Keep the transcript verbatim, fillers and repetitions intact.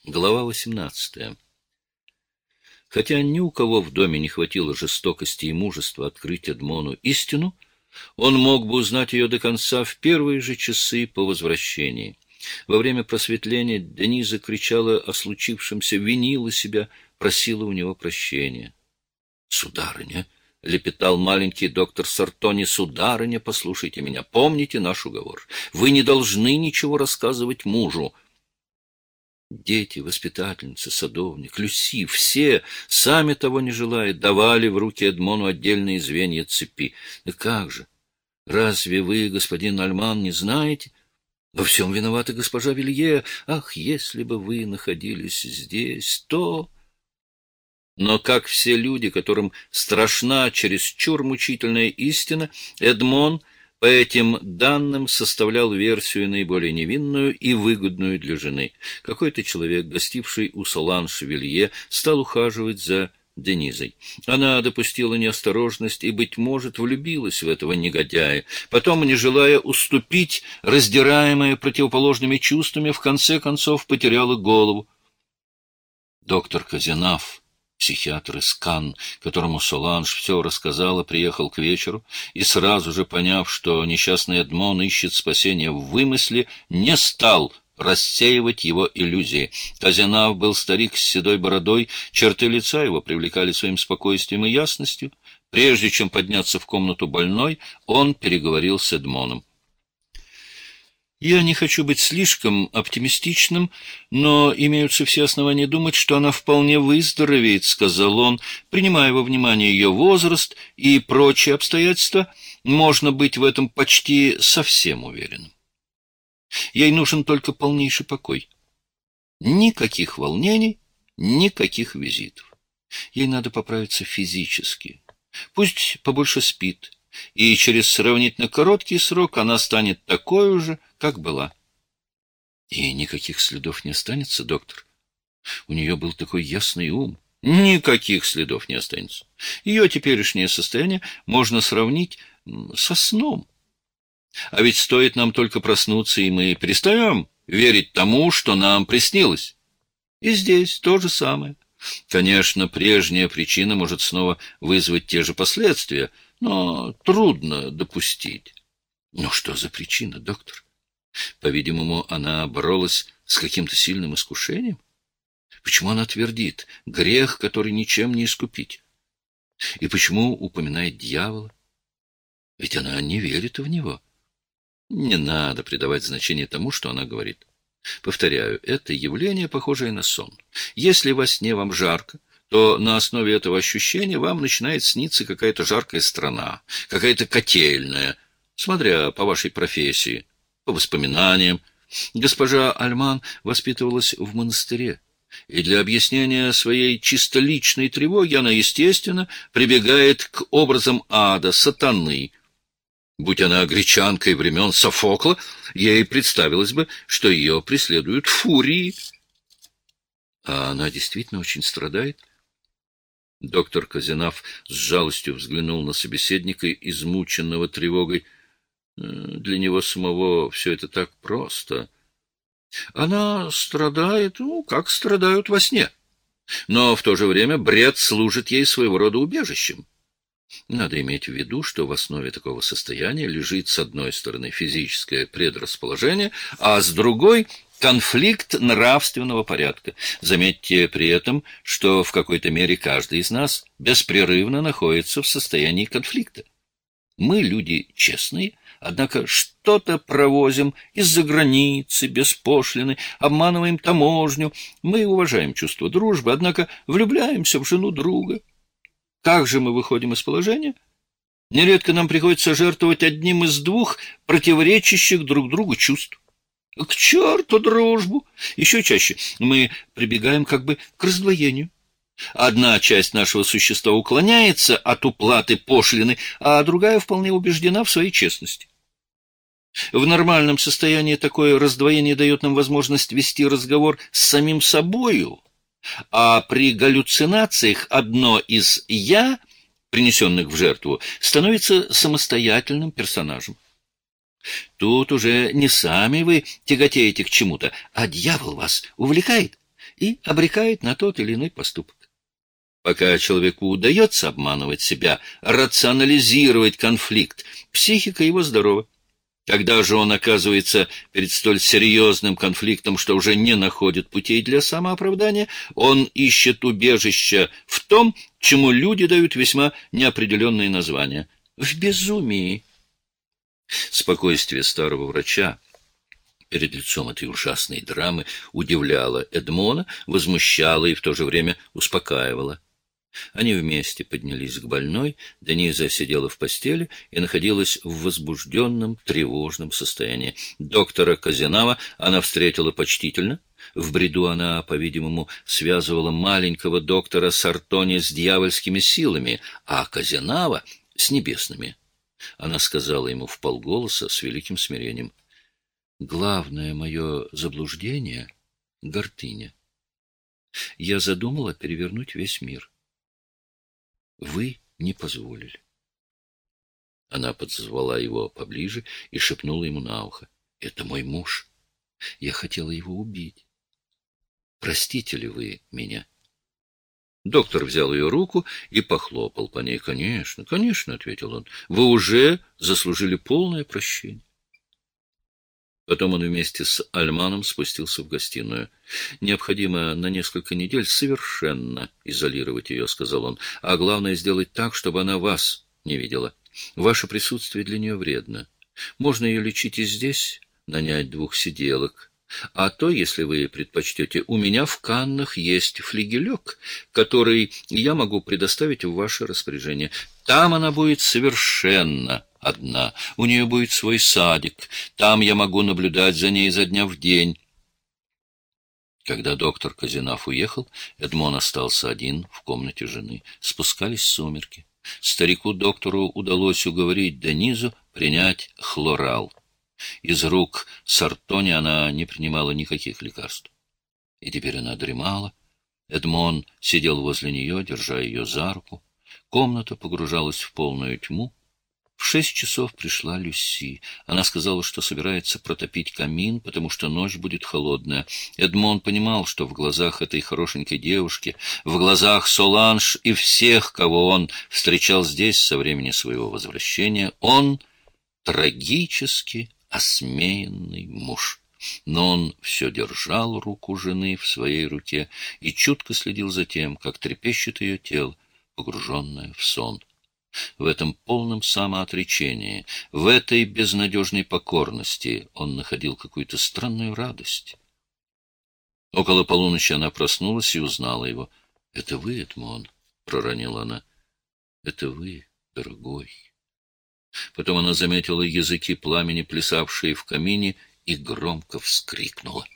Глава восемнадцатая. Хотя ни у кого в доме не хватило жестокости и мужества открыть Эдмону истину, он мог бы узнать ее до конца в первые же часы по возвращении. Во время просветления Дениза кричала о случившемся, винила себя, просила у него прощения. — Сударыня, — лепетал маленький доктор Сартони, — сударыня, послушайте меня, помните наш уговор. Вы не должны ничего рассказывать мужу. Дети, воспитательницы, садовник, Люси, все, сами того не желая, давали в руки Эдмону отдельные звенья цепи. Да как же? Разве вы, господин Альман, не знаете? Во всем виновата госпожа Вилье. Ах, если бы вы находились здесь, то... Но, как все люди, которым страшна чересчур мучительная истина, Эдмон по этим данным составлял версию наиболее невинную и выгодную для жены. Какой-то человек, гостивший у Соланж Вилье, стал ухаживать за Денизой. Она допустила неосторожность и, быть может, влюбилась в этого негодяя. Потом, не желая уступить, раздираемая противоположными чувствами, в конце концов потеряла голову. Доктор Казинав, психиатр из Канн, которому Соланж все рассказала, приехал к вечеру и, сразу же поняв, что несчастный Эдмон ищет спасения в вымысле, не стал рассеивать его иллюзии. Казинав был старик с седой бородой, черты лица его привлекали своим спокойствием и ясностью. Прежде чем подняться в комнату больной, он переговорил с Эдмоном. «Я не хочу быть слишком оптимистичным, но имеются все основания думать, что она вполне выздоровеет», — сказал он. «Принимая во внимание ее возраст и прочие обстоятельства, можно быть в этом почти совсем уверенным. Ей нужен только полнейший покой. Никаких волнений, никаких визитов. Ей надо поправиться физически. Пусть побольше спит, и через сравнительно короткий срок она станет такой же, как была». И никаких следов не останется, доктор? У нее был такой ясный ум. Никаких следов не останется. Ее теперешнее состояние можно сравнить со сном. А ведь стоит нам только проснуться, и мы перестаем верить тому, что нам приснилось. И здесь то же самое. Конечно, прежняя причина может снова вызвать те же последствия, но трудно допустить. Но что за причина, доктор? По-видимому, она боролась с каким-то сильным искушением? Почему она твердит грех, который ничем не искупить? И почему упоминает дьявола? Ведь она не верит в него. Не надо придавать значение тому, что она говорит. Повторяю, это явление, похожее на сон. Если во сне вам жарко, то на основе этого ощущения вам начинает сниться какая-то жаркая страна, какая-то котельная, смотря по вашей профессии, по воспоминаниям. Госпожа Альман воспитывалась в монастыре, и для объяснения своей чисто личной тревоги она, естественно, прибегает к образам ада, сатаны. Будь она гречанкой времен Софокла, ей представилось бы, что ее преследуют фурии. А она действительно очень страдает. Доктор Казинав с жалостью взглянул на собеседника, измученного тревогой. Для него самого все это так просто. Она страдает, ну, как страдают во сне. Но в то же время бред служит ей своего рода убежищем. Надо иметь в виду, что в основе такого состояния лежит, с одной стороны, физическое предрасположение, а с другой — конфликт нравственного порядка. Заметьте при этом, что в какой-то мере каждый из нас беспрерывно находится в состоянии конфликта. Мы люди честные, однако что-то провозим из-за границы, без пошлины, обманываем таможню. Мы уважаем чувство дружбы, однако влюбляемся в жену друга. Как же мы выходим из положения? Нередко нам приходится жертвовать одним из двух противоречащих друг другу чувств. К черту дружбу! Еще чаще мы прибегаем как бы к раздвоению. Одна часть нашего существа уклоняется от уплаты пошлины, а другая вполне убеждена в своей честности. В нормальном состоянии такое раздвоение дает нам возможность вести разговор с самим собою, а при галлюцинациях одно из «я», принесенных в жертву, становится самостоятельным персонажем. Тут уже не сами вы тяготеете к чему-то, а дьявол вас увлекает. и обрекает на тот или иной поступок. Пока человеку удается обманывать себя, рационализировать конфликт, психика его здорова. Когда же он оказывается перед столь серьезным конфликтом, что уже не находит путей для самооправдания, он ищет убежища в том, чему люди дают весьма неопределенные названия — в безумии. Спокойствие старого врача перед лицом этой ужасной драмы удивляло Эдмона, возмущало и в то же время успокаивало. Они вместе поднялись к больной, Дениза сидела в постели и находилась в возбужденном, тревожном состоянии. Доктора Казинава она встретила почтительно. В бреду она, по-видимому, связывала маленького доктора Сартони с дьявольскими силами, а Казинава — с небесными. Она сказала ему вполголоса с великим смирением: «Главное мое заблуждение — гордыня. Я задумала перевернуть весь мир. Вы не позволили». Она подозвала его поближе и шепнула ему на ухо: «Это мой муж. Я хотела его убить. Простите ли вы меня?» Доктор взял ее руку и похлопал по ней. «Конечно, конечно», — ответил он, — «вы уже заслужили полное прощение». Потом он вместе с Альманом спустился в гостиную. «Необходимо на несколько недель совершенно изолировать ее», — сказал он, — «а главное сделать так, чтобы она вас не видела. Ваше присутствие для нее вредно. Можно ее лечить и здесь, нанять двух сиделок. А то, если вы предпочтете, у меня в Каннах есть флигелек, который я могу предоставить в ваше распоряжение. Там она будет совершенно одна. У нее будет свой садик. Там я могу наблюдать за ней изо дня в день». Когда доктор Казинав уехал, Эдмон остался один в комнате жены. Спускались сумерки. Старику-доктору удалось уговорить Денизу принять хлорал. Из рук Сартони она не принимала никаких лекарств. И теперь она дремала. Эдмон сидел возле нее, держа ее за руку. Комната погружалась в полную тьму. В шесть часов пришла Люси. Она сказала, что собирается протопить камин, потому что ночь будет холодная. Эдмон понимал, что в глазах этой хорошенькой девушки, в глазах Соланж и всех, кого он встречал здесь со времени своего возвращения, он трагически осмеянный муж. Но он все держал руку жены в своей руке и чутко следил за тем, как трепещет ее тело, погруженное в сон. В этом полном самоотречении, в этой безнадежной покорности он находил какую-то странную радость. Около полуночи она проснулась и узнала его. — «Это вы, Эдмон?» — проронила она. — «Это вы, дорогой». Потом она заметила языки пламени, плясавшие в камине, и громко вскрикнула.